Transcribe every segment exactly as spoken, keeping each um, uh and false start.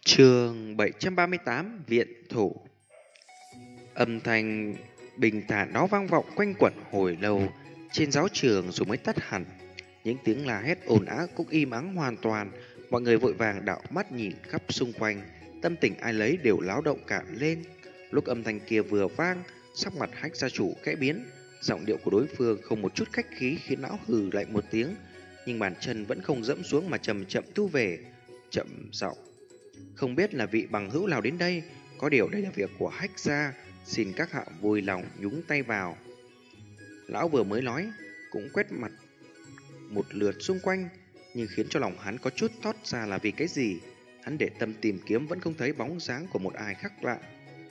Chương bảy trăm ba mươi tám Viện Thủ. Âm thanh bình thản đó vang vọng quanh quẩn hồi lâu trên giáo trường rồi mới tắt hẳn. Những tiếng la hét ồn ào cũng im ắng hoàn toàn. Mọi người vội vàng đảo mắt nhìn khắp xung quanh, tâm tình ai lấy đều láo động cả lên. Lúc âm thanh kia vừa vang, sắc mặt Hách gia chủ khẽ biến, giọng điệu của đối phương không một chút khách khí khiến lão hừ lại một tiếng, nhưng bàn chân vẫn không dẫm xuống mà chậm chậm thu về, chậm giọng: "Không biết là vị bằng hữu nào đến đây, có điều đây là việc của Hách gia, xin các hạ vui lòng nhúng tay vào." Lão vừa mới nói, cũng quét mặt một lượt xung quanh, nhưng khiến cho lòng hắn có chút thót ra là vì cái gì. Hắn để tâm tìm kiếm vẫn không thấy bóng dáng của một ai khác lạ.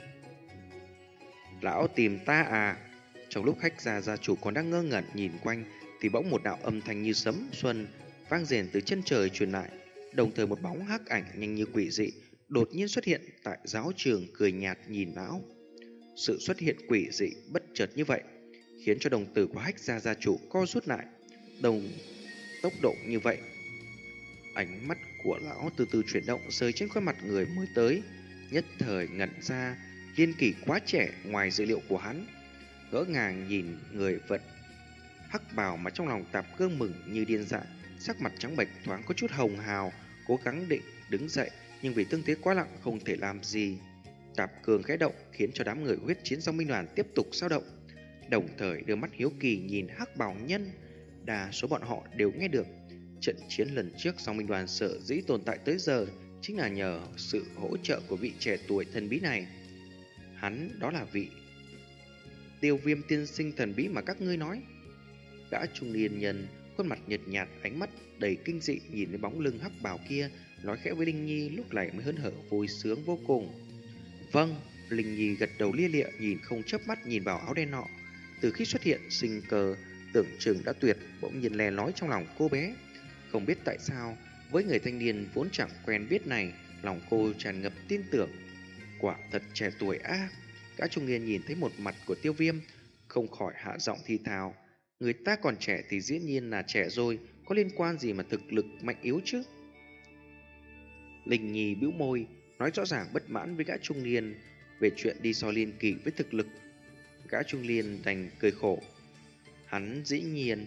"Lão tìm ta à?" Trong lúc Hách gia gia chủ còn đang ngơ ngẩn nhìn quanh, thì bỗng một đạo âm thanh như sấm xuân vang rền từ chân trời truyền lại. Đồng thời một bóng hắc ảnh nhanh như quỷ dị đột nhiên xuất hiện tại giáo trường, cười nhạt nhìn lão. Sự xuất hiện quỷ dị bất chợt như vậy khiến cho đồng tử của Hách gia gia chủ co rút lại. Đồng tốc độ như vậy, ánh mắt của lão từ từ chuyển động rơi trên khuôn mặt người mới tới, nhất thời ngẩn ra. Liên Kỳ quá trẻ ngoài dự liệu của hắn, ngỡ ngàng nhìn người vận hắc bào mà trong lòng Tạp Cương mừng như điên dại, sắc mặt trắng bệch thoáng có chút hồng hào, cố gắng định đứng dậy nhưng vì tương thế quá nặng không thể làm gì. Tạp Cương khẽ động khiến cho đám người huyết chiến dòng binh đoàn tiếp tục dao động, đồng thời đưa mắt hiếu kỳ nhìn hắc bào nhân. Đa số bọn họ đều nghe được trận chiến lần trước dòng binh đoàn sở dĩ tồn tại tới giờ chính là nhờ sự hỗ trợ của vị trẻ tuổi thần bí này. Hắn đó là vị Tiêu Viêm tiên sinh thần bí mà các ngươi nói. Gã trung niên nhân khuôn mặt nhợt nhạt, ánh mắt đầy kinh dị nhìn đến bóng lưng hắc bào kia, nói khẽ với Linh Nhi, lúc này mới hớn hở vui sướng vô cùng. "Vâng." Linh Nhi gật đầu lia lịa, nhìn không chớp mắt nhìn vào áo đen nọ. Từ khi xuất hiện, sinh cơ tưởng chừng đã tuyệt bỗng nhiên lè lói trong lòng cô bé. Không biết tại sao, với người thanh niên vốn chẳng quen biết này, lòng cô tràn ngập tin tưởng. Quả thật trẻ tuổi a. À. Gã trung niên nhìn thấy một mặt của Tiêu Viêm, không khỏi hạ giọng thì thào: "Người ta còn trẻ thì dĩ nhiên là trẻ rồi, có liên quan gì mà thực lực mạnh yếu chứ?" Linh Nhi bĩu môi, nói rõ ràng bất mãn với gã trung niên về chuyện đi so Liên Kỳ với thực lực. Gã trung niên đành cười khổ. Hắn dĩ nhiên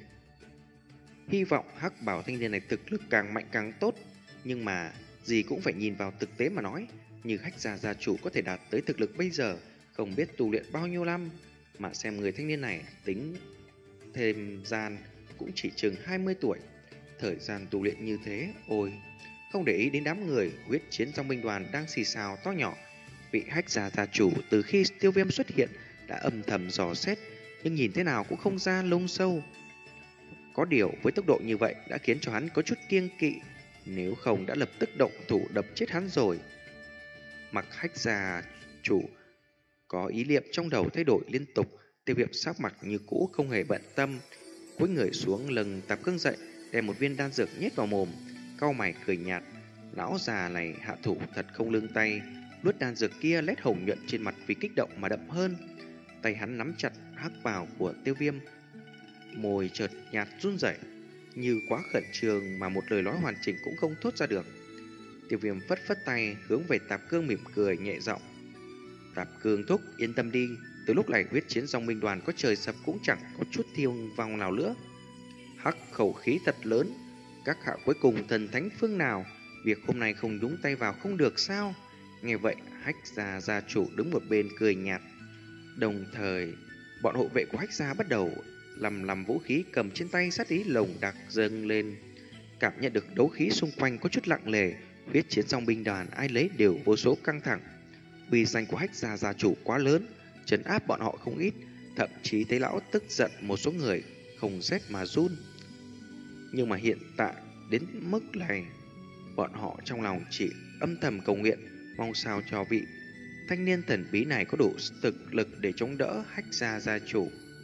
hy vọng hắc bảo thanh niên này thực lực càng mạnh càng tốt, nhưng mà gì cũng phải nhìn vào thực tế mà nói. Như Hách gia gia chủ có thể đạt tới thực lực bây giờ, không biết tu luyện bao nhiêu năm, mà xem người thanh niên này tính thêm gian cũng chỉ chừng hai mươi tuổi. Thời gian tu luyện như thế, ôi. Không để ý đến đám người huyết chiến trong binh đoàn đang xì xào to nhỏ, vị Hách gia gia chủ từ khi Tiêu Viêm xuất hiện đã âm thầm dò xét, nhưng nhìn thế nào cũng không ra lông sâu. Có điều với tốc độ như vậy đã khiến cho hắn có chút kiêng kỵ, nếu không đã lập tức động thủ đập chết hắn rồi. Mặc Hách gia chủ có ý niệm trong đầu thay đổi liên tục, Tiêu Viêm sắc mặt như cũ không hề bận tâm, cúi người xuống lưng Tạp Cương dậy, đem một viên đan dược nhét vào mồm, cau mày cười nhạt. Lão già này hạ thủ thật không lương tay, nuốt đan dược kia lét hồng nhuận trên mặt vì kích động mà đậm hơn. Tay hắn nắm chặt hắc bào của Tiêu Viêm, môi chợt nhạt run rẩy, như quá khẩn trương mà một lời nói hoàn chỉnh cũng không thốt ra được. Tiêu Viêm phất phất tay hướng về Tạp Cương mỉm cười nhẹ giọng: "Tạp Cương thúc, yên tâm đi, từ lúc này huyết chiến dòng binh đoàn có trời sập cũng chẳng có chút thương vong nào nữa." Hắc khẩu khí thật lớn, các hạ cuối cùng thần thánh phương nào, việc hôm nay không đúng tay vào không được sao? Nghe vậy, Hách gia gia chủ đứng một bên cười nhạt. Đồng thời, bọn hộ vệ của Hách gia bắt đầu lầm lầm vũ khí cầm trên tay, sát ý lồng đặc dâng lên. Cảm nhận được đấu khí xung quanh có chút lặng lề, huyết chiến dòng binh đoàn ai lấy đều vô số căng thẳng. Uy danh của Hách gia gia chủ quá lớn, trấn áp bọn họ không ít, thậm chí thấy lão tức giận một số người không rét mà run. Nhưng mà hiện tại đến mức này, bọn họ trong lòng chỉ âm thầm cầu nguyện, mong sao cho vị thanh niên thần bí này có đủ thực lực để chống đỡ Hách gia gia chủ.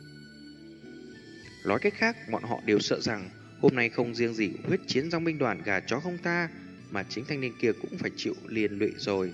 Nói cách khác, bọn họ đều sợ rằng hôm nay không riêng gì huyết chiến dòng binh đoàn gà chó không tha, mà chính thanh niên kia cũng phải chịu liên lụy rồi.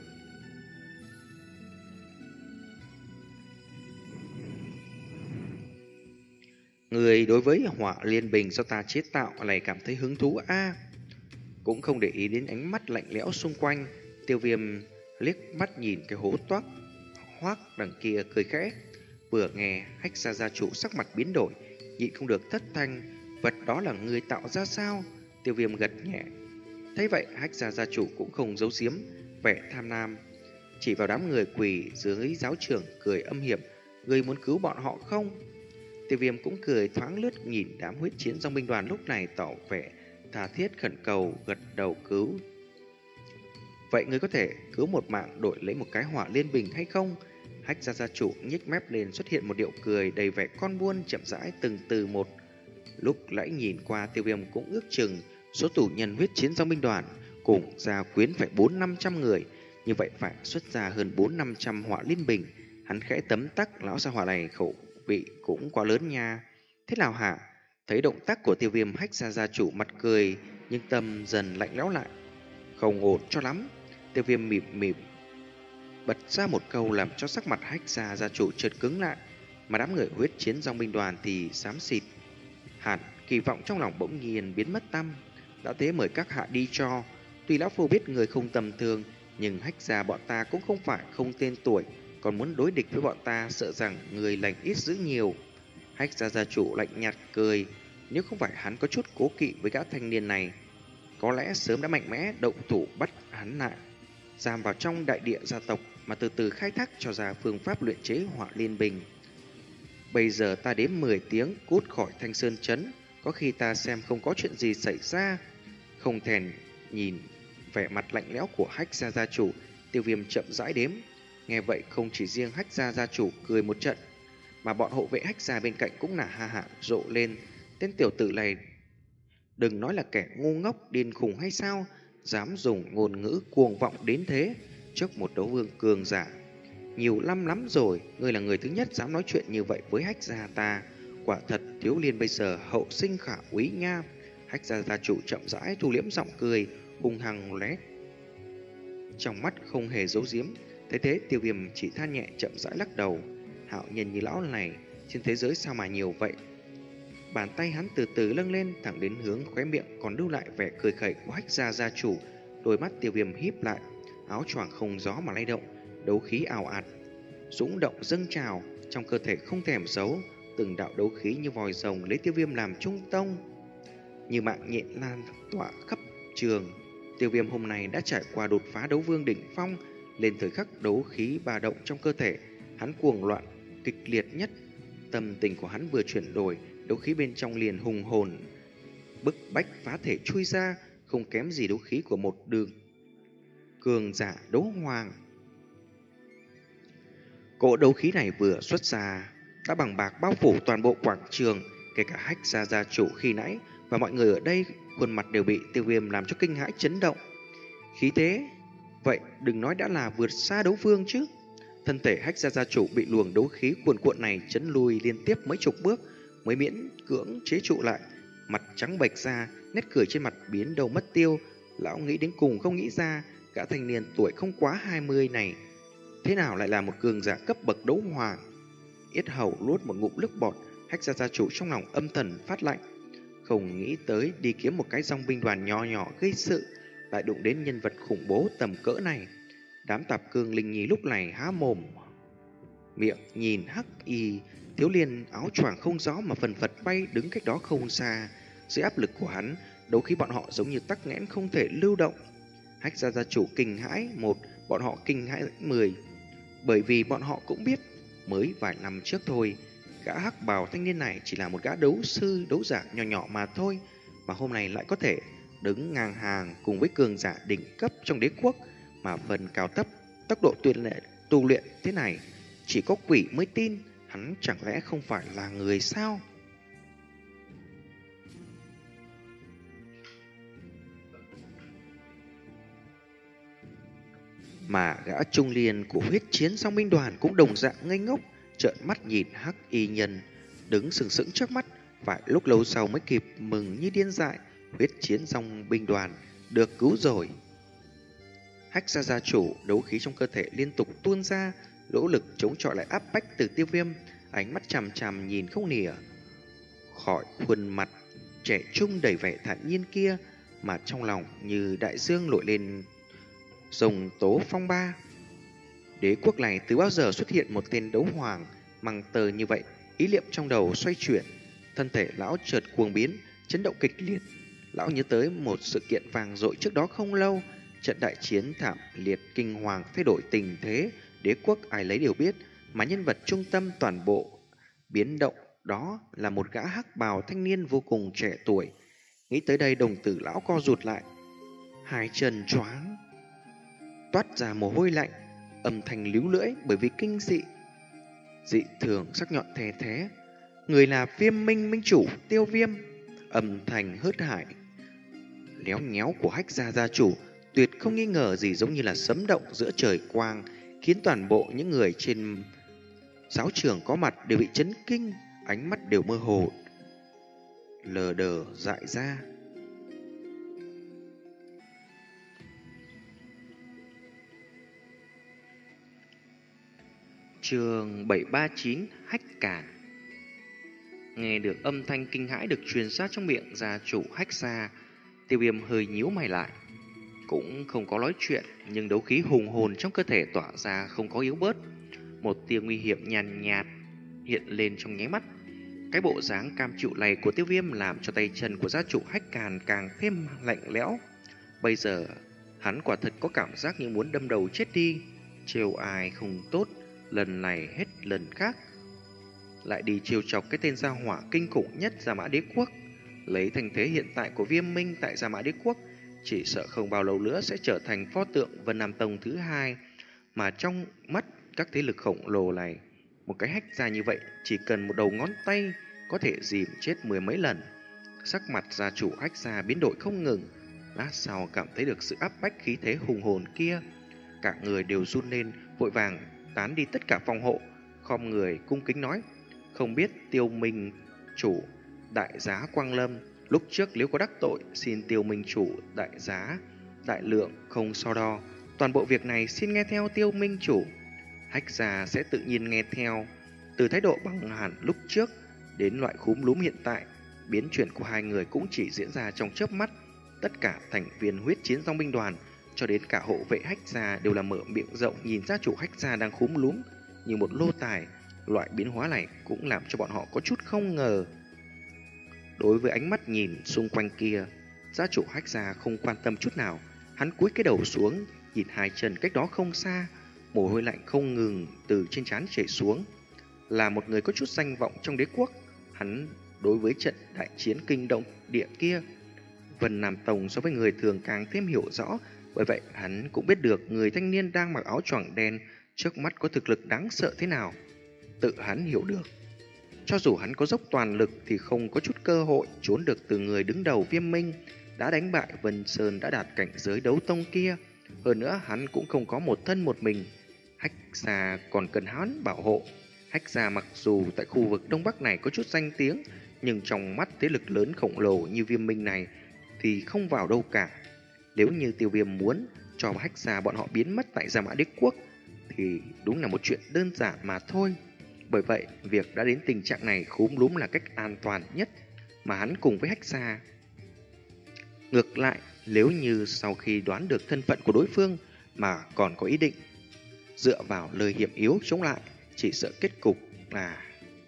Người đối với hỏa liên bình do ta chế tạo này cảm thấy hứng thú a? À, cũng không để ý đến ánh mắt lạnh lẽo xung quanh, Tiêu Viêm liếc mắt nhìn cái hố toác hoác đằng kia cười khẽ. Vừa nghe Hách Gia gia chủ sắc mặt biến đổi, nhịn không được thất thanh: vật đó là người tạo ra sao? Tiêu Viêm gật nhẹ. Thấy vậy, Hách Gia gia chủ cũng không giấu giếm vẻ tham lam, chỉ vào đám người quỳ dưới giáo trưởng cười âm hiểm: người muốn cứu bọn họ không? Tiêu Viêm cũng cười thoáng lướt nhìn đám huyết chiến dòng binh đoàn lúc này tỏ vẻ tha thiết khẩn cầu, gật đầu cứu. Vậy ngươi có thể cứu một mạng đổi lấy một cái hỏa liên bình hay không? Hách Gia gia chủ nhếch mép lên, xuất hiện một điệu cười đầy vẻ con buôn, chậm rãi từng từ một. Lúc nãy nhìn qua, Tiêu Viêm cũng ước chừng số tù nhân huyết chiến dòng binh đoàn cùng gia quyến phải bốn năm trăm người, như vậy phải xuất ra hơn bốn năm trăm hỏa liên bình. Hắn khẽ tấm tắc: lão gia hỏa này khẩu vị cũng quá lớn nha. Thế nào hả? Thấy động tác của Tiêu Viêm, Hách Gia gia chủ mặt cười nhưng tâm dần lạnh lẽo lại. Không ổn cho lắm. Tiêu Viêm mỉm mỉm bật ra một câu làm cho sắc mặt Hách Gia gia chủ chợt cứng lại, mà đám người huyết chiến dòng binh đoàn thì xám xịt. Hẳn kỳ vọng trong lòng bỗng nhiên biến mất tăm. Đã thế mời các hạ đi cho. Tuy lão phu biết người không tầm thường, nhưng Hách Gia bọn ta cũng không phải không tên tuổi, còn muốn đối địch với bọn ta, sợ rằng người lành ít giữ nhiều. Hách Gia gia chủ lạnh nhạt cười, nếu không phải hắn có chút cố kỵ với gã thanh niên này, có lẽ sớm đã mạnh mẽ động thủ bắt hắn lại, giam vào trong đại địa gia tộc, mà từ từ khai thác cho ra phương pháp luyện chế hỏa liên bình. Bây giờ ta đếm mười tiếng cút khỏi Thanh Sơn Trấn, có khi ta xem không có chuyện gì xảy ra. Không thèm nhìn vẻ mặt lạnh lẽo của Hách Gia gia chủ, Tiêu Viêm chậm rãi đếm. Nghe vậy, không chỉ riêng Hách Gia gia chủ cười một trận, mà bọn hộ vệ Hách Gia bên cạnh cũng là ha hả rộ lên. Tên tiểu tử này đừng nói là kẻ ngu ngốc điên khùng hay sao, dám dùng ngôn ngữ cuồng vọng đến thế trước một đấu vương cường giả. Nhiều năm lắm rồi, ngươi là người thứ nhất dám nói chuyện như vậy với Hách Gia ta. Quả thật thiếu liên bây giờ hậu sinh khả úy nha. Hách Gia gia chủ chậm rãi thu liễm giọng cười, hung hăng lóe trong mắt không hề giấu giếm. Thế thế, Tiêu Viêm chỉ than nhẹ chậm rãi lắc đầu. Hạo nhân như lão này trên thế giới sao mà nhiều vậy? Bàn tay hắn từ từ nâng lên thẳng đến hướng khóe miệng còn lưu lại vẻ cười khẩy của Hách Gia gia chủ. Đôi mắt Tiêu Viêm híp lại, áo choàng không gió mà lay động, đấu khí ào ạt dũng động dâng trào trong cơ thể không thèm giấu. Từng đạo đấu khí như vòi rồng lấy Tiêu Viêm làm trung tâm, như mạng nhện lan tỏa khắp trường. Tiêu Viêm hôm nay đã trải qua đột phá đấu vương đỉnh phong, lên thời khắc đấu khí ba động trong cơ thể hắn cuồng loạn kịch liệt nhất. Tâm tình của hắn vừa chuyển đổi, đấu khí bên trong liền hùng hồn bức bách phá thể chui ra, không kém gì đấu khí của một đường cường giả đấu hoàng. Cỗ đấu khí này vừa xuất ra đã bằng bạc bao phủ toàn bộ quảng trường, kể cả Hách Gia gia chủ khi nãy và mọi người ở đây, khuôn mặt đều bị Tiêu Viêm làm cho kinh hãi chấn động. Khí thế vậy đừng nói đã là vượt xa đấu vương chứ. Thân thể Hách Gia gia chủ bị luồng đấu khí cuồn cuộn này chấn lùi liên tiếp mấy chục bước mới miễn cưỡng chế trụ lại, mặt trắng bệch ra, nét cười trên mặt biến đâu mất tiêu. Lão nghĩ đến cùng không nghĩ ra, gã thanh niên tuổi không quá hai mươi này thế nào lại là một cường giả cấp bậc đấu hoàng. Yết hầu luốt một ngụm nước bọt, Hách Gia gia chủ trong lòng âm thầm phát lạnh. Không nghĩ tới đi kiếm một cái dòng binh đoàn nhỏ nhỏ gây sự, lại đụng đến nhân vật khủng bố tầm cỡ này. Đám tạp cương linh nhí lúc này há mồm miệng nhìn Hắc Y thiếu liên áo choàng không gió mà phần phật bay đứng cách đó không xa. Dưới áp lực của hắn, đấu khí bọn họ giống như tắc nghẽn không thể lưu động. Hách Gia gia chủ kinh hãi một, bọn họ kinh hãi mười, bởi vì bọn họ cũng biết mới vài năm trước thôi, gã hắc bào thanh niên này chỉ là một gã đấu sư đấu giả nhỏ nhỏ mà thôi, mà hôm nay lại có thể đứng ngang hàng cùng với cường giả đỉnh cấp trong đế quốc, mà phần cao thấp tốc độ tuyệt lệ tu luyện thế này chỉ có quỷ mới tin. Hắn chẳng lẽ không phải là người sao? Mà gã trung liên của huyết chiến song binh đoàn cũng đồng dạng ngây ngốc, trợn mắt nhìn Hắc Y nhân đứng sừng sững trước mắt. Phải lúc lâu sau mới kịp mừng như điên dại, huyết chiến song binh đoàn được cứu rồi. Hách Gia gia chủ đấu khí trong cơ thể liên tục tuôn ra, nỗ lực chống chọi lại áp bách từ Tiêu Viêm, ánh mắt chằm chằm nhìn không nỉa khỏi khuôn mặt trẻ trung đầy vẻ thản nhiên kia, mà trong lòng như đại dương nổi lên Rồng tố phong ba. Đế quốc này từ bao giờ xuất hiện một tên đấu hoàng măng tơ như vậy? Ý niệm trong đầu xoay chuyển, thân thể lão chợt cuồng biến, chấn động kịch liệt. Lão nhớ tới một sự kiện vang dội trước đó không lâu, trận đại chiến thảm liệt kinh hoàng thay đổi tình thế đế quốc ai lấy đều biết, mà nhân vật trung tâm toàn bộ biến động đó là một gã hắc bào thanh niên vô cùng trẻ tuổi. Nghĩ tới đây, đồng tử lão co rụt lại, hai chân choáng, toát ra mồ hôi lạnh, âm thanh líu lưỡi bởi vì kinh dị dị thường sắc nhọn thè thé. Người là Viêm Minh minh chủ Tiêu Viêm. Âm thanh hớt hải léo nhéo của Hách gia gia chủ tuyệt không nghi ngờ gì, giống như là sấm động giữa trời quang, khiến toàn bộ những người trên giáo trường có mặt đều bị chấn kinh, ánh mắt đều mơ hồ, lờ đờ dại ra. Chương bảy ba chín, Hách Càn. Nghe được âm thanh kinh hãi được truyền ra trong miệng gia chủ Hách gia, Tiêu Viêm hơi nhíu mày lại. Cũng không có nói chuyện, nhưng đấu khí hùng hồn trong cơ thể tỏa ra không có yếu bớt. Một tia nguy hiểm nhàn nhạt hiện lên trong nháy mắt. Cái bộ dáng cam chịu này của Tiêu Viêm làm cho tay chân của gia chủ Hách Càn càng thêm lạnh lẽo. Bây giờ hắn quả thật có cảm giác như muốn đâm đầu chết đi. Trêu ai không tốt, lần này hết lần khác lại đi trêu chọc cái tên gia hỏa kinh khủng nhất Gia Mã Đế Quốc. Lấy thành thế hiện tại của Viêm Minh tại Gia Mã Đế Quốc, chỉ sợ không bao lâu nữa sẽ trở thành pho tượng Vân Nam Tông thứ hai. Mà trong mắt các thế lực khổng lồ này, một cái Hách gia như vậy chỉ cần một đầu ngón tay có thể dìm chết mười mấy lần. Sắc mặt gia chủ Hách gia biến đổi không ngừng. Lát sau cảm thấy được sự áp bách khí thế hùng hồn kia, cả người đều run lên, vội vàng tán đi tất cả phòng hộ, khom người cung kính nói: không biết Tiêu Minh chủ đại giá Quang Lâm, lúc trước nếu có đắc tội, xin Tiêu Minh chủ đại giá đại lượng không so đo, toàn bộ việc này xin nghe theo Tiêu Minh chủ. Hách gia sẽ tự nhiên nghe theo. Từ thái độ bằng hẳn lúc trước đến loại khúm núm hiện tại, biến chuyển của hai người cũng chỉ diễn ra trong chớp mắt. Tất cả thành viên huyết chiến dòng binh đoàn cho đến cả hộ vệ Hách gia đều là mở miệng rộng nhìn gia chủ Hách gia đang khúm núm như một lô tài. Loại biến hóa này cũng làm cho bọn họ có chút không ngờ. Đối với ánh mắt nhìn xung quanh kia, gia chủ Hách gia không quan tâm chút nào. Hắn cúi cái đầu xuống, nhìn hai chân cách đó không xa, mồ hôi lạnh không ngừng từ trên trán chảy xuống. Là một người có chút danh vọng trong đế quốc, hắn đối với trận đại chiến kinh động địa kia, Vân Nam Tông so với người thường càng thêm hiểu rõ. Bởi vậy hắn cũng biết được người thanh niên đang mặc áo choàng đen trước mắt có thực lực đáng sợ thế nào. Tự hắn hiểu được, cho dù hắn có dốc toàn lực thì không có chút cơ hội trốn được từ người đứng đầu Viêm Minh đã đánh bại Vân Sơn đã đạt cảnh giới đấu tông kia. Hơn nữa hắn cũng không có một thân một mình, Hách gia còn cần hắn bảo hộ. Hách gia mặc dù tại khu vực Đông Bắc này có chút danh tiếng, nhưng trong mắt thế lực lớn khổng lồ như Viêm Minh này thì không vào đâu cả. Nếu như Tiêu Viêm muốn cho Hách gia bọn họ biến mất tại Gia Mã Đế Quốc thì đúng là một chuyện đơn giản mà thôi. Bởi vậy, việc đã đến tình trạng này khúm núm là cách an toàn nhất mà hắn cùng với Hách gia. Ngược lại, nếu như sau khi đoán được thân phận của đối phương mà còn có ý định dựa vào lời hiểm yếu chống lại, chỉ sợ kết cục là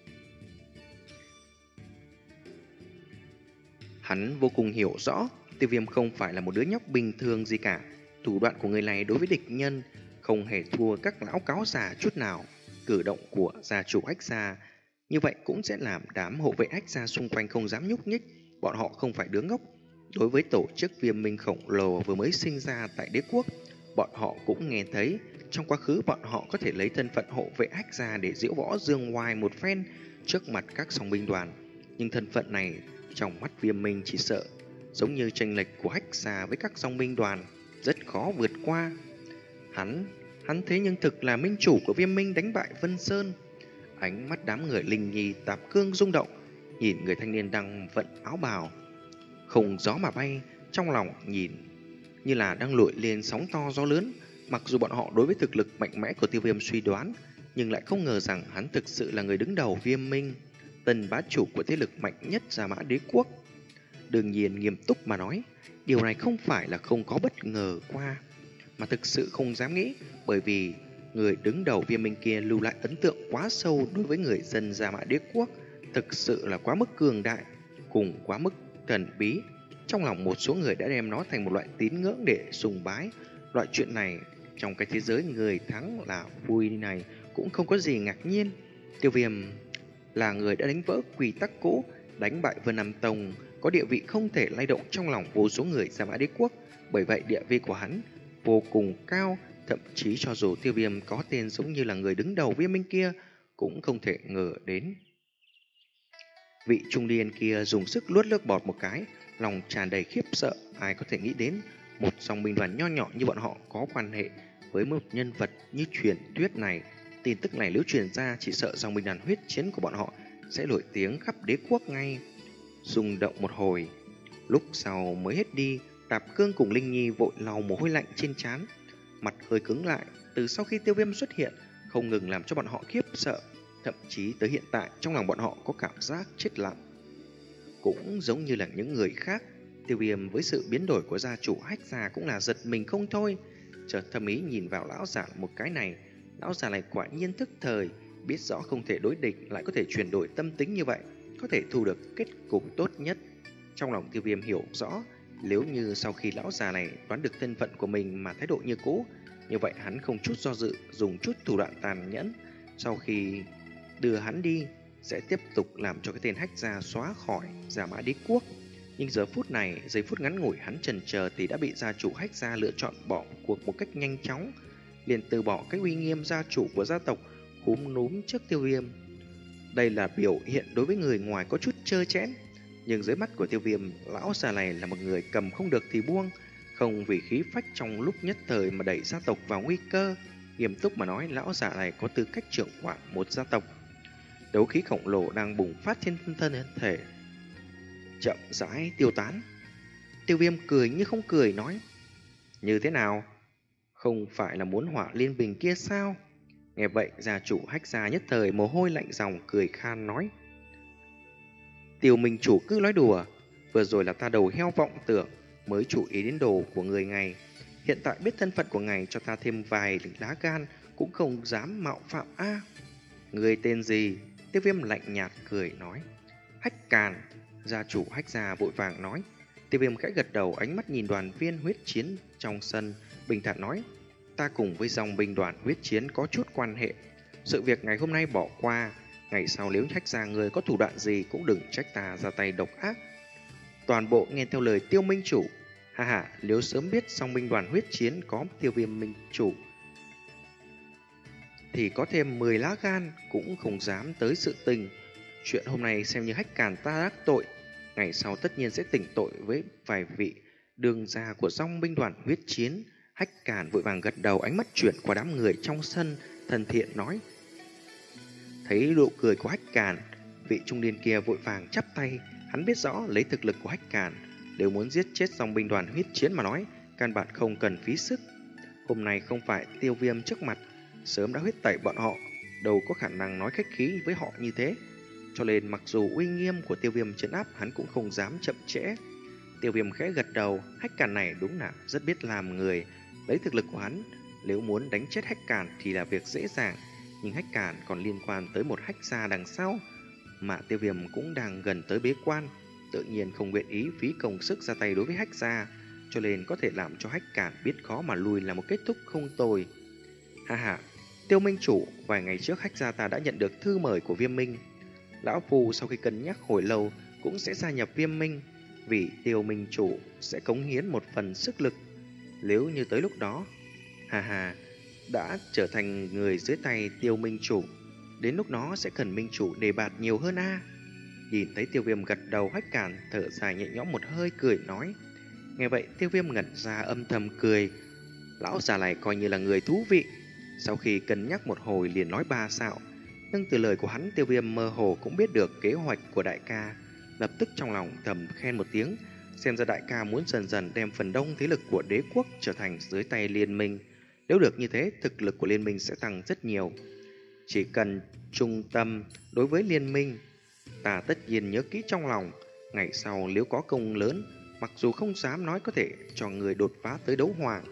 hắn vô cùng hiểu rõ Tiêu Viêm không phải là một đứa nhóc bình thường gì cả. Thủ đoạn của người này đối với địch nhân không hề thua các lão cáo già chút nào. Cử động của gia chủ Hách gia như vậy cũng sẽ làm đám hộ vệ Hách gia xung quanh không dám nhúc nhích. Bọn họ không phải đứa ngốc. Đối với tổ chức Viêm Minh khổng lồ vừa mới sinh ra tại đế quốc, bọn họ cũng nghe thấy trong quá khứ bọn họ có thể lấy thân phận hộ vệ Hách gia để diễu võ dương ngoài một phen trước mặt các song binh đoàn. Nhưng thân phận này trong mắt Viêm Minh chỉ sợ giống như chênh lệch của Hách gia với các song binh đoàn, rất khó vượt qua. Hắn, hắn thế nhưng thực là minh chủ của Viêm Minh đánh bại Vân Sơn. Ánh mắt đám người linh nhi tạp cương rung động, nhìn người thanh niên đang vận áo bào không gió mà bay, trong lòng nhìn như là đang nổi lên sóng to gió lớn. Mặc dù bọn họ đối với thực lực mạnh mẽ của Tiêu Viêm suy đoán, nhưng lại không ngờ rằng hắn thực sự là người đứng đầu Viêm Minh, tân bá chủ của thế lực mạnh nhất Gia Mã Đế Quốc. Đương nhiên nghiêm túc mà nói, điều này không phải là không có bất ngờ qua. mà thực sự không dám nghĩ, bởi vì người đứng đầu Viêm Minh kia lưu lại ấn tượng quá sâu đối với người dân Gia Mã Đế Quốc, thực sự là quá mức cường đại, cùng quá mức thần bí. Trong lòng một số người đã đem nó thành một loại tín ngưỡng để sùng bái. Loại chuyện này trong cái thế giới người thắng là vui này cũng không có gì ngạc nhiên. Tiêu Viêm là người đã đánh vỡ quy tắc cũ, đánh bại Vân Nam Tông, có địa vị không thể lay động trong lòng vô số người Gia Mã Đế Quốc. Bởi vậy địa vị của hắn vô cùng cao, thậm chí cho dù Tiêu Viêm có tên giống như là người đứng đầu Viêm Minh kia cũng không thể ngờ đến. Vị trung niên kia dùng sức luốt nước bọt một cái, lòng tràn đầy khiếp sợ. Ai có thể nghĩ đến một dòng binh đoàn nho nhỏ như bọn họ có quan hệ với một nhân vật như truyền thuyết này. Tin tức này nếu truyền ra, chỉ sợ dòng binh đoàn huyết chiến của bọn họ sẽ nổi tiếng khắp đế quốc ngay. Rung động một hồi, lúc sau mới hết đi. Tạp Cương cùng Linh Nhi vội lau mồ hôi lạnh trên trán, mặt hơi cứng lại. Từ sau khi Tiêu Viêm xuất hiện, không ngừng làm cho bọn họ khiếp sợ, thậm chí tới hiện tại trong lòng bọn họ có cảm giác chết lặng. Cũng giống như là những người khác, Tiêu Viêm với sự biến đổi của gia chủ Hách Gia cũng là giật mình không thôi. Chợt thâm ý nhìn vào lão giả một cái này, lão già này quả nhiên thức thời, biết rõ không thể đối địch lại có thể chuyển đổi tâm tính như vậy, có thể thu được kết cục tốt nhất. Trong lòng Tiêu Viêm hiểu rõ, nếu như sau khi lão già này đoán được thân phận của mình mà thái độ như cũ, như vậy hắn không chút do dự dùng chút thủ đoạn tàn nhẫn, sau khi đưa hắn đi sẽ tiếp tục làm cho cái tên Hách Gia xóa khỏi Gia Mã Đế Quốc. Nhưng giờ phút này, giây phút ngắn ngủi hắn chần chờ thì đã bị gia chủ Hách Gia lựa chọn bỏ cuộc một cách nhanh chóng, liền từ bỏ cái uy nghiêm gia chủ của gia tộc, cúm núm trước Tiêu Viêm. Đây là biểu hiện đối với người ngoài có chút trơ trẽn, nhưng dưới mắt của Tiêu Viêm, lão già này là một người cầm không được thì buông, không vì khí phách trong lúc nhất thời mà đẩy gia tộc vào nguy cơ. Nghiêm túc mà nói, lão già này có tư cách trưởng quản một gia tộc. Đấu khí khổng lồ đang bùng phát trên thân thân thể chậm rãi tiêu tán. Tiêu Viêm cười như không cười nói: như thế nào? Không phải là muốn hỏa liên bình kia sao? Nghe vậy, gia chủ Hách Gia nhất thời mồ hôi lạnh ròng, cười khan nói: Tiêu Minh chủ cứ nói đùa, vừa rồi là ta đầu heo vọng tưởng mới chú ý đến đồ của người ngài. Hiện tại biết thân phận của ngài, cho ta thêm vài lá gan cũng không dám mạo phạm a. À, người tên gì? Tiêu Viêm lạnh nhạt cười nói: Hách Càn. Gia chủ Hách Gia vội vàng nói. Tiêu Viêm khẽ gật đầu, ánh mắt nhìn đoàn viên huyết chiến trong sân, bình thản nói: ta cùng với dòng binh đoàn huyết chiến có chút quan hệ. Sự việc ngày hôm nay bỏ qua, ngày sau nếu Hách Gia người có thủ đoạn gì cũng đừng trách ta ra tay độc ác. Toàn bộ nghe theo lời Tiêu Minh chủ. Ha ha, nếu sớm biết dòng binh đoàn huyết chiến có Tiêu Viêm Minh chủ thì có thêm mười lá gan cũng không dám tới sự tình. Chuyện hôm nay xem như Hách Càn ta đắc tội, ngày sau tất nhiên sẽ tỉnh tội với vài vị đường gia của dòng binh đoàn huyết chiến. Hách Càn vội vàng gật đầu, ánh mắt chuyển qua đám người trong sân, thân thiện nói. Thấy nụ cười của Hách Càn, vị trung niên kia vội vàng chắp tay. Hắn biết rõ lấy thực lực của Hách Càn, nếu muốn giết chết dòng binh đoàn huyết chiến mà nói, căn bản không cần phí sức. Hôm nay không phải Tiêu Viêm trước mặt, sớm đã huyết tẩy bọn họ, đâu có khả năng nói khách khí với họ như thế. Cho nên mặc dù uy nghiêm của Tiêu Viêm trấn áp, hắn cũng không dám chậm trễ. Tiêu Viêm khẽ gật đầu, Hách Càn này đúng là rất biết làm người. Lấy thực lực của hắn, nếu muốn đánh chết Hách Càn thì là việc dễ dàng, nhưng Hách Càn còn liên quan tới một Hách Gia đằng sau, mà Tiêu Viêm cũng đang gần tới bế quan, tự nhiên không nguyện ý phí công sức ra tay đối với Hách Gia, cho nên có thể làm cho Hách Càn biết khó mà lùi là một kết thúc không tồi. Ha ha, Tiêu Minh chủ, vài ngày trước Hách Gia ta đã nhận được thư mời của Viêm Minh. Lão Phu sau khi cân nhắc hồi lâu cũng sẽ gia nhập Viêm Minh, vì Tiêu Minh chủ sẽ cống hiến một phần sức lực. Nếu như tới lúc đó, ha ha, đã trở thành người dưới tay Tiêu Minh chủ, đến lúc đó sẽ cần Minh chủ đề bạt nhiều hơn a. À. Nhìn thấy Tiêu Viêm gật đầu, Hách Càn thở dài nhẹ nhõm một hơi, cười nói. Nghe vậy Tiêu Viêm ngẩn ra âm thầm cười. Lão già này coi như là người thú vị. Sau khi cân nhắc một hồi liền nói ba xạo, nhưng từ lời của hắn, Tiêu Viêm mơ hồ cũng biết được kế hoạch của đại ca. Lập tức trong lòng thầm khen một tiếng, xem ra đại ca muốn dần dần đem phần đông thế lực của đế quốc trở thành dưới tay liên minh. Nếu được như thế, thực lực của liên minh sẽ tăng rất nhiều. Chỉ cần trung tâm đối với liên minh, ta tất nhiên nhớ kỹ trong lòng. Ngày sau nếu có công lớn, mặc dù không dám nói có thể cho người đột phá tới đấu hoàng,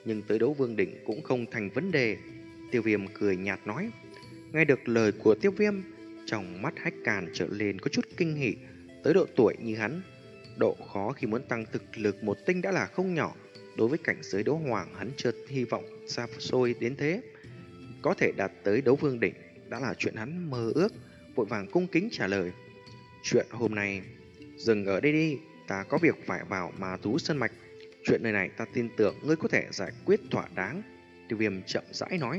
nhưng tới đấu vương đỉnh cũng không thành vấn đề. Tiêu Viêm cười nhạt nói. Nghe được lời của Tiêu Viêm, trong mắt Hách Càn trở lên có chút kinh hỉ. Tới độ tuổi như hắn, độ khó khi muốn tăng thực lực một tinh đã là không nhỏ. Đối với cảnh giới đấu hoàng, hắn chợt hy vọng xa xôi đến thế. Có thể đạt tới đấu vương đỉnh đã là chuyện hắn mơ ước. Vội vàng cung kính trả lời. Chuyện hôm nay dừng ở đây đi, ta có việc phải vào Ma Thú Sơn Mạch. Chuyện nơi này ta tin tưởng ngươi có thể giải quyết thỏa đáng. Tiêu Viêm chậm rãi nói.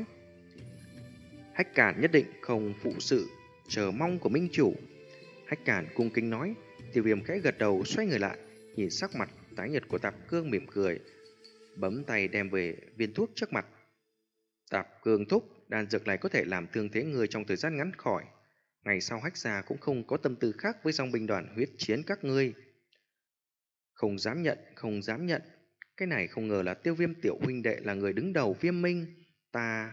Hách Càn nhất định không phụ sự chờ mong của minh chủ. Hách Càn cung kính nói. Tiêu Viêm khẽ gật đầu, xoay người lại, nhìn sắc mặt tái nhợt của Tạp Cương mỉm cười, bấm tay đem về viên thuốc trước mặt. Tạp Cương thúc, đan dược này có thể làm thương thế người trong thời gian ngắn khỏi. Ngày sau Hách gia cũng không có tâm tư khác với dòng binh đoàn huyết chiến các ngươi. Không dám nhận, không dám nhận. Cái này không ngờ là Tiêu Viêm tiểu huynh đệ là người đứng đầu Viêm Minh. Ta...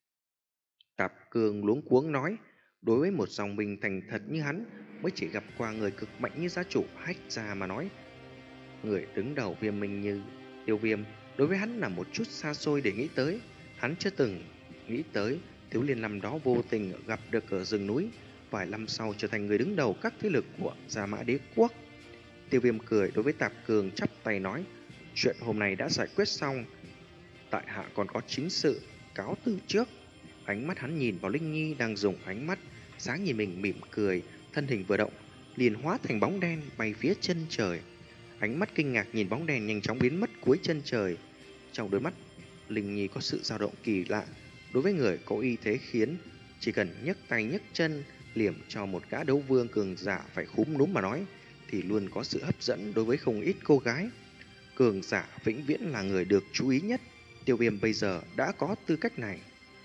Tạp Cương luống cuống nói. Đối với một dòng binh thành thật như hắn, mới chỉ gặp qua người cực mạnh như gia chủ Hách gia mà nói. Người đứng đầu Viêm Minh như Tiêu Viêm, đối với hắn là một chút xa xôi để nghĩ tới. Hắn chưa từng nghĩ tới Thiếu Liên năm đó vô tình gặp được ở rừng núi, vài năm sau trở thành người đứng đầu các thế lực của Gia Mã Đế Quốc. Tiêu Viêm cười đối với Tạp Cường chắp tay nói. Chuyện hôm nay đã giải quyết xong, tại hạ còn có chính sự, cáo từ trước. Ánh mắt hắn nhìn vào Linh Nhi đang dùng ánh mắt sáng nhìn mình mỉm cười, thân hình vừa động, liền hóa thành bóng đen bay phía chân trời. Ánh mắt kinh ngạc nhìn bóng đen nhanh chóng biến mất cuối chân trời. Trong đôi mắt Linh Nhi có sự dao động kỳ lạ. Đối với người có y thế khiến chỉ cần nhấc tay nhấc chân liềm cho một gã đấu vương cường giả phải khúm núm mà nói, thì luôn có sự hấp dẫn đối với không ít cô gái. Cường giả vĩnh viễn là người được chú ý nhất. Tiêu Viêm bây giờ đã có tư cách này.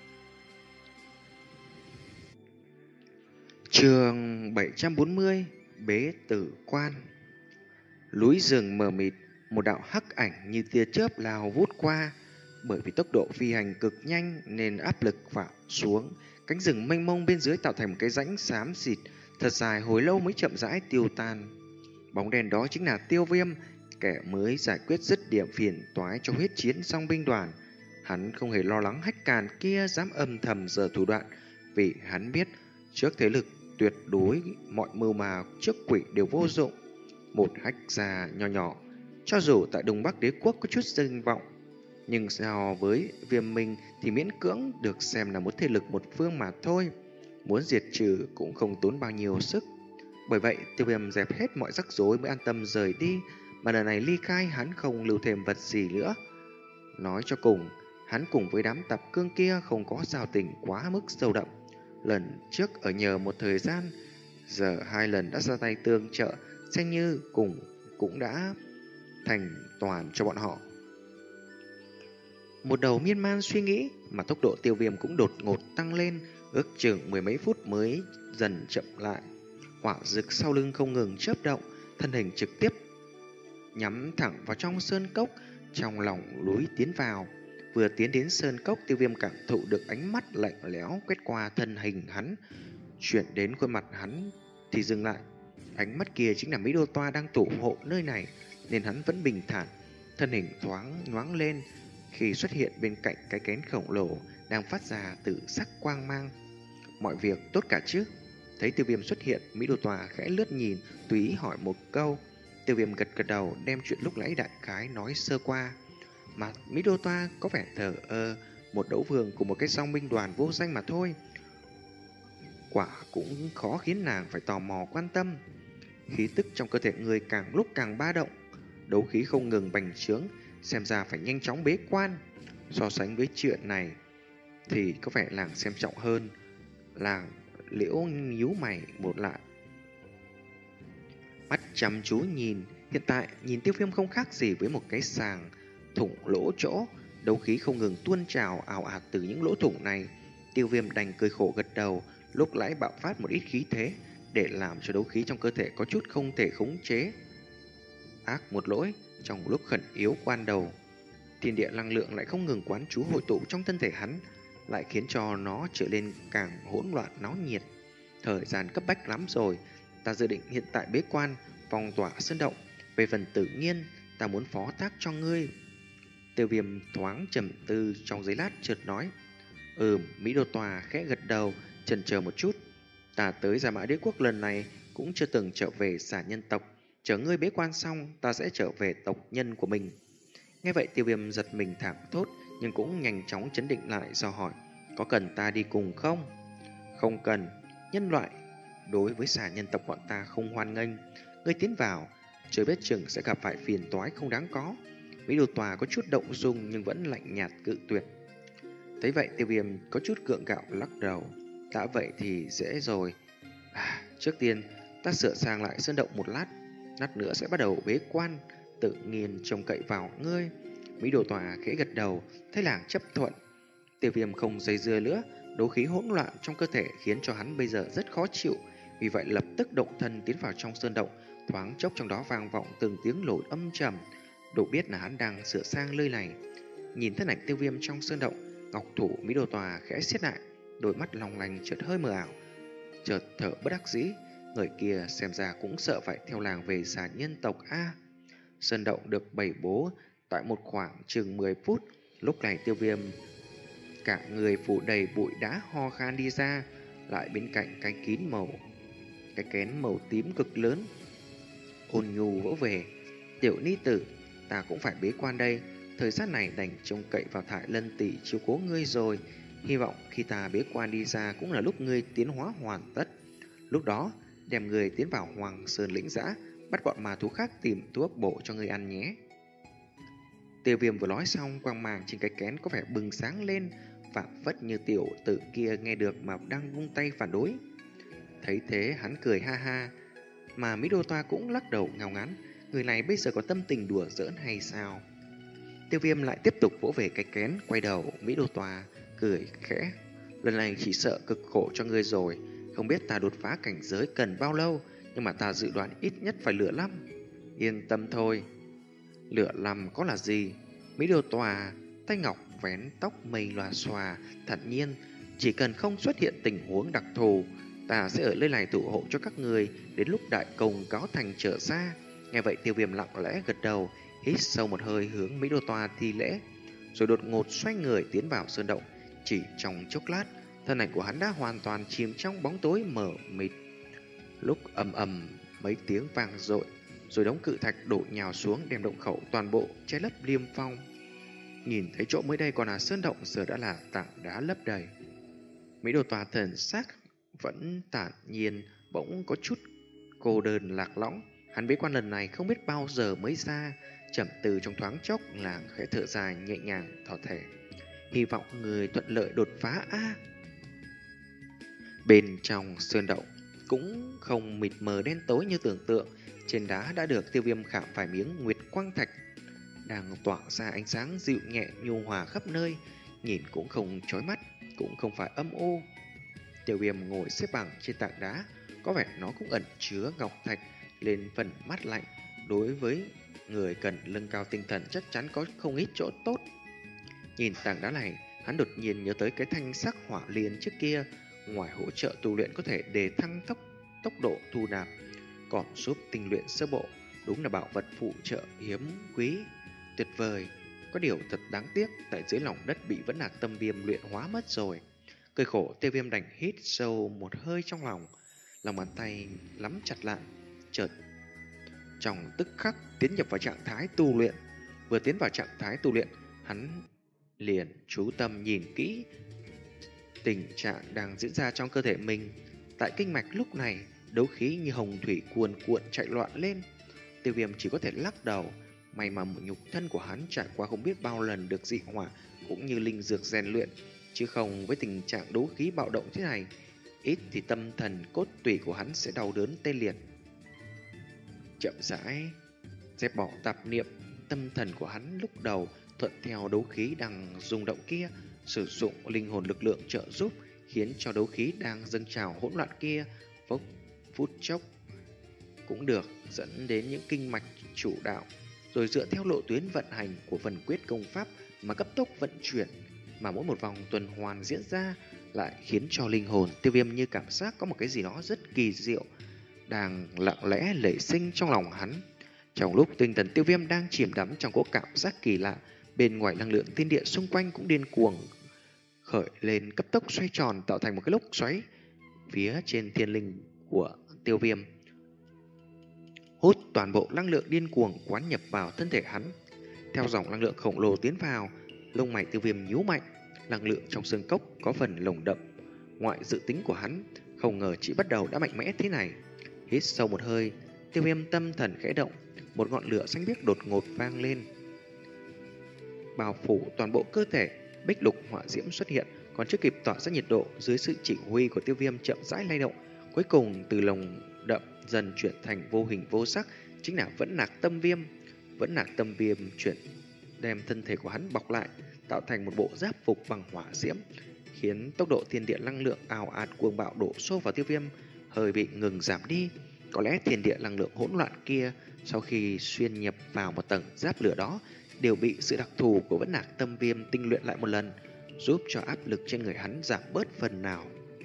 Chương bảy trăm bốn mươi. Bế Tử Quan. Núi rừng mờ mịt, một đạo hắc ảnh như tia chớp lao vút qua. Bởi vì tốc độ phi hành cực nhanh nên áp lực phả xuống, cánh rừng mênh mông bên dưới tạo thành một cái rãnh xám xịt, thật dài hồi lâu mới chậm rãi tiêu tan. Bóng đèn đó chính là Tiêu Viêm, kẻ mới giải quyết dứt điểm phiền toái cho huyết chiến song binh đoàn. Hắn không hề lo lắng Hách Càn kia dám âm thầm giở thủ đoạn, vì hắn biết trước thế lực tuyệt đối mọi mưu mà trước quỷ đều vô dụng. Một Hách gia nho nhỏ, cho dù tại Đông Bắc Đế Quốc có chút danh vọng, nhưng so với Viêm Minh thì miễn cưỡng được xem là một thế lực một phương mà thôi. Muốn diệt trừ cũng không tốn bao nhiêu sức. Bởi vậy Tiêu Viêm dẹp hết mọi rắc rối mới an tâm rời đi. Mà lần này ly khai hắn không lưu thêm vật gì nữa. Nói cho cùng, hắn cùng với đám Tạp Cương kia không có giao tình quá mức sâu đậm. Lần trước ở nhờ một thời gian, giờ hai lần đã ra tay tương trợ, xem như cùng cũng đã thành toàn cho bọn họ. Một đầu miên man suy nghĩ mà tốc độ Tiêu Viêm cũng đột ngột tăng lên, ước chừng mười mấy phút mới dần chậm lại. Hỏa dực sau lưng không ngừng chớp động, thân hình trực tiếp nhắm thẳng vào trong sơn cốc, trong lòng núi tiến vào. Vừa tiến đến sơn cốc, Tiêu Viêm cảm thụ được ánh mắt lạnh lẽo quét qua thân hình hắn, chuyển đến khuôn mặt hắn thì dừng lại. Ánh mắt kia chính là Mỹ Đô Toa đang thủ hộ nơi này, nên hắn vẫn bình thản. Thân hình thoáng nhoáng lên khi xuất hiện bên cạnh cái kén khổng lồ đang phát ra từ sắc quang mang. Mọi việc tốt cả chứ? Thấy Tiêu Viêm xuất hiện, Mỹ Đô Toa khẽ lướt nhìn, tùy ý hỏi một câu. Tiêu Viêm gật gật đầu, đem chuyện lúc nãy đại khái nói sơ qua. Mà Mỹ Đô Toa có vẻ thờ ơ, một đấu vương của một cái song binh đoàn vô danh mà thôi. Quả cũng khó khiến nàng phải tò mò quan tâm. Khí tức trong cơ thể người càng lúc càng ba động, đấu khí không ngừng bành trướng, xem ra phải nhanh chóng bế quan. So sánh với chuyện này thì có vẻ làng xem trọng hơn. Làng liễu nhíu mày một lại, mắt chăm chú nhìn. Hiện tại nhìn Tiêu Viêm không khác gì với một cái sàng thủng lỗ chỗ, đấu khí không ngừng tuôn trào ào ạt từ những lỗ thủng này. Tiêu Viêm đành cười khổ gật đầu, lúc nãy bạo phát một ít khí thế để làm cho đấu khí trong cơ thể có chút không thể khống chế. Ác một lỗi, trong lúc khẩn yếu quan đầu, thiên địa năng lượng lại không ngừng quán trú hội tụ trong thân thể hắn, lại khiến cho nó trở nên càng hỗn loạn náo nhiệt. Thời gian cấp bách lắm rồi, ta dự định hiện tại bế quan, phong tỏa sơn động. Về phần tự nhiên, ta muốn phó thác cho ngươi. Tiêu Viêm thoáng trầm tư trong giây lát chợt nói: Ừm, Mỹ Đô Tòa khẽ gật đầu, chần chờ một chút. Ta tới Gia Mã Đế Quốc lần này cũng chưa từng trở về xà nhân tộc. Chờ ngươi bế quan xong, ta sẽ trở về tộc nhân của mình. Nghe vậy Tiêu Viêm giật mình thảng thốt, nhưng cũng nhanh chóng chấn định lại do hỏi: Có cần ta đi cùng không? Không cần, nhân loại đối với xà nhân tộc bọn ta không hoan nghênh. Ngươi tiến vào, chưa biết chừng sẽ gặp phải phiền toái không đáng có. Mỹ Đô Tòa có chút động dung nhưng vẫn lạnh nhạt cự tuyệt. Thấy vậy Tiêu Viêm có chút gượng gạo lắc đầu. Đã vậy thì dễ rồi. À, trước tiên ta sửa sang lại sơn động một lát, lát nữa sẽ bắt đầu bế quan, tự nhiên trông cậy vào ngươi. Mỹ Đồ Tòa khẽ gật đầu, thấy làng chấp thuận. Tiêu Viêm không dây dưa nữa, đấu khí hỗn loạn trong cơ thể khiến cho hắn bây giờ rất khó chịu, vì vậy lập tức động thân tiến vào trong sơn động. Thoáng chốc trong đó vang vọng từng tiếng lổi âm trầm, đủ biết là hắn đang sửa sang nơi này. Nhìn thân ảnh Tiêu Viêm trong sơn động, ngọc thủ Mỹ Đồ Tòa khẽ siết lại, đôi mắt long lanh chợt hơi mờ ảo, chợt thở bất đắc dĩ. Người kia xem ra cũng sợ phải theo làng về xà nhân tộc a. Sơn động được bày bố tại một khoảng chừng mười phút. Lúc này Tiêu Viêm cả người phủ đầy bụi đá ho khan đi ra, lại bên cạnh cái kín màu cái kén màu tím cực lớn. Ôn nhu vỗ về: Tiểu ni tử, ta cũng phải bế quan đây. Thời gian này đành trông cậy vào Thải Lân tỷ chiếu cố ngươi rồi. Hy vọng khi ta bế quan đi ra cũng là lúc ngươi tiến hóa hoàn tất. Lúc đó đem người tiến vào Hoàng Sơn lĩnh dã, bắt bọn ma thú khác tìm thuốc bổ cho ngươi ăn nhé. Tiêu Viêm vừa nói xong, quang màng trên cái kén có vẻ bừng sáng lên, phảng phất như tiểu tử kia nghe được mà đang vung tay phản đối. Thấy thế hắn cười ha ha, mà Mỹ Đô Toa cũng lắc đầu ngao ngán. Người này bây giờ có tâm tình đùa giỡn hay sao? Tiêu Viêm lại tiếp tục vỗ về cái kén, quay đầu Mỹ Đô Toa cười khẽ: Lần này chỉ sợ cực khổ cho ngươi rồi. Không biết ta đột phá cảnh giới cần bao lâu, nhưng mà ta dự đoán ít nhất phải lửa năm. Yên tâm thôi. Lửa năm có là gì? Mỹ Đô Tòa tay ngọc vén tóc mây loà xòa, thản nhiên: Chỉ cần không xuất hiện tình huống đặc thù, ta sẽ ở nơi này tụ hộ cho các người đến lúc đại công cáo thành trở ra. Nghe vậy Tiêu Viêm lặng lẽ gật đầu, hít sâu một hơi hướng Mỹ Đô Toa thi lễ, rồi đột ngột xoay người tiến vào sơn động. Chỉ trong chốc lát, thân ảnh của hắn đã hoàn toàn chìm trong bóng tối mờ mịt. Lúc ầm ầm mấy tiếng vang dội, rồi đống cự thạch đổ nhào xuống, đem động khẩu toàn bộ che lấp liêm phong. Nhìn thấy chỗ mới đây còn là sơn động, giờ đã là tảng đá lấp đầy. Mỹ Đô Tòa thần sắc vẫn tản nhiên, bỗng có chút cô đơn lạc lõng. Hắn bế quan lần này không biết bao giờ mới ra. Chậm từ trong thoáng chốc, làng khẽ thở dài nhẹ nhàng thỏ thẻ: Hy vọng người thuận lợi đột phá a. À. Bên trong sơn động cũng không mịt mờ đen tối như tưởng tượng. Trên đá đã được Tiêu Viêm khảm vài miếng nguyệt quang thạch, đang tỏa ra ánh sáng dịu nhẹ nhu hòa khắp nơi, nhìn cũng không chói mắt, cũng không phải âm u. Tiêu Viêm ngồi xếp bằng trên tảng đá, có vẻ nó cũng ẩn chứa ngọc thạch lên phần mát lạnh. Đối với người cần nâng cao tinh thần chắc chắn có không ít chỗ tốt. Nhìn tảng đá này, hắn đột nhiên nhớ tới cái thanh sắc hỏa liên trước kia, ngoài hỗ trợ tu luyện có thể đề thăng tốc tốc độ thu nạp, còn giúp tinh luyện sơ bộ. Đúng là bảo vật phụ trợ hiếm quý, tuyệt vời. Có điều thật đáng tiếc, tại dưới lòng đất bị Vẫn Lạc Tâm Viêm luyện hóa mất rồi. Cười khổ, Tiêu Viêm đành hít sâu một hơi trong lòng, lòng bàn tay nắm chặt lại, chợt trong tức khắc tiến nhập vào trạng thái tu luyện. Vừa tiến vào trạng thái tu luyện, hắn liền chú tâm nhìn kỹ tình trạng đang diễn ra trong cơ thể mình. Tại kinh mạch lúc này, đấu khí như hồng thủy cuồn cuộn chạy loạn lên. Tiêu Viêm chỉ có thể lắc đầu. May mà một nhục thân của hắn trải qua không biết bao lần được dị hỏa cũng như linh dược rèn luyện, chứ không với tình trạng đấu khí bạo động thế này, ít thì tâm thần cốt tủy của hắn sẽ đau đớn tê liệt. Chậm rãi dẹp bỏ tạp niệm, tâm thần của hắn lúc đầu thuận theo đấu khí đang rung động kia, sử dụng linh hồn lực lượng trợ giúp, khiến cho đấu khí đang dâng trào hỗn loạn kia phốc phút chốc cũng được dẫn đến những kinh mạch chủ đạo, rồi dựa theo lộ tuyến vận hành của phần quyết công pháp mà cấp tốc vận chuyển. Mà mỗi một vòng tuần hoàn diễn ra lại khiến cho linh hồn Tiêu Viêm như cảm giác có một cái gì đó rất kỳ diệu đang lặng lẽ nảy sinh trong lòng hắn. Trong lúc tinh thần Tiêu Viêm đang chìm đắm trong cỗ cảm giác kỳ lạ, Bên ngoài năng lượng thiên địa xung quanh cũng điên cuồng khởi lên, cấp tốc xoay tròn tạo thành một cái lốc xoáy phía trên thiên linh của Tiêu Viêm, hút toàn bộ năng lượng điên cuồng quán nhập vào thân thể hắn. Theo dòng năng lượng khổng lồ tiến vào, lông mày Tiêu Viêm nhíu mạnh, năng lượng trong xương cốc có phần lồng đậm ngoại dự tính của hắn, không ngờ chỉ bắt đầu đã mạnh mẽ thế này. Hít sâu một hơi, Tiêu Viêm tâm thần khẽ động, một ngọn lửa xanh biếc đột ngột vang lên, bao phủ toàn bộ cơ thể. Bích lục hỏa diễm xuất hiện, còn chưa kịp tỏa ra nhiệt độ, dưới sự chỉ huy của Tiêu Viêm chậm rãi lay động, cuối cùng từ lồng đậm dần chuyển thành vô hình vô sắc, chính là vẫn nạc tâm viêm. Vẫn nạc tâm viêm chuyển đem thân thể của hắn bọc lại, tạo thành một bộ giáp phục bằng hỏa diễm, khiến tốc độ thiên địa năng lượng ào ạt cuồng bạo đổ xô vào Tiêu Viêm hơi bị ngừng giảm đi. Có lẽ thiên địa năng lượng hỗn loạn kia sau khi xuyên nhập vào một tầng giáp lửa đó đều bị sự đặc thù của vẫn nạc tâm viêm tinh luyện lại một lần, giúp cho áp lực trên người hắn giảm bớt phần nào.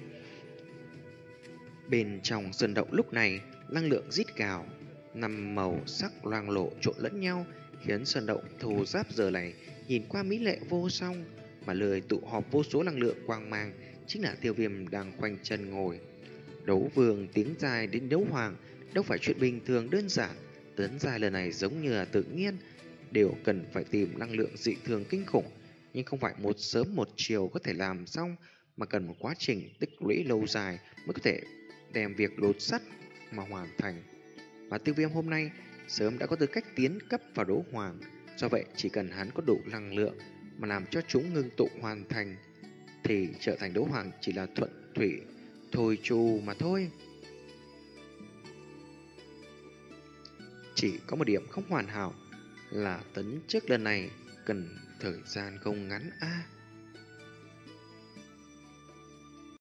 Bên trong sơn động lúc này, năng lượng rít gào, năm màu sắc loang lộ trộn lẫn nhau, khiến sơn động thù giáp giờ này nhìn qua mỹ lệ vô song, mà lời tụ họp vô số năng lượng quang mang chính là Tiêu Viêm đang khoanh chân ngồi. Đấu vương tiếng dài đến đấu hoàng đâu phải chuyện bình thường đơn giản, tấn giai lần này giống như là tự nhiên, đều cần phải tìm năng lượng dị thường kinh khủng, nhưng không phải một sớm một chiều có thể làm xong, mà cần một quá trình tích lũy lâu dài mới có thể đem việc lột sắt mà hoàn thành. Và Tiêu Viêm hôm nay sớm đã có tư cách tiến cấp vào đấu hoàng, do vậy chỉ cần hắn có đủ năng lượng mà làm cho chúng ngưng tụ hoàn thành, thì trở thành đấu hoàng chỉ là thuận thủy thôi chu mà thôi. Chỉ có một điểm không hoàn hảo là tấn chức lần này cần thời gian không ngắn a. À.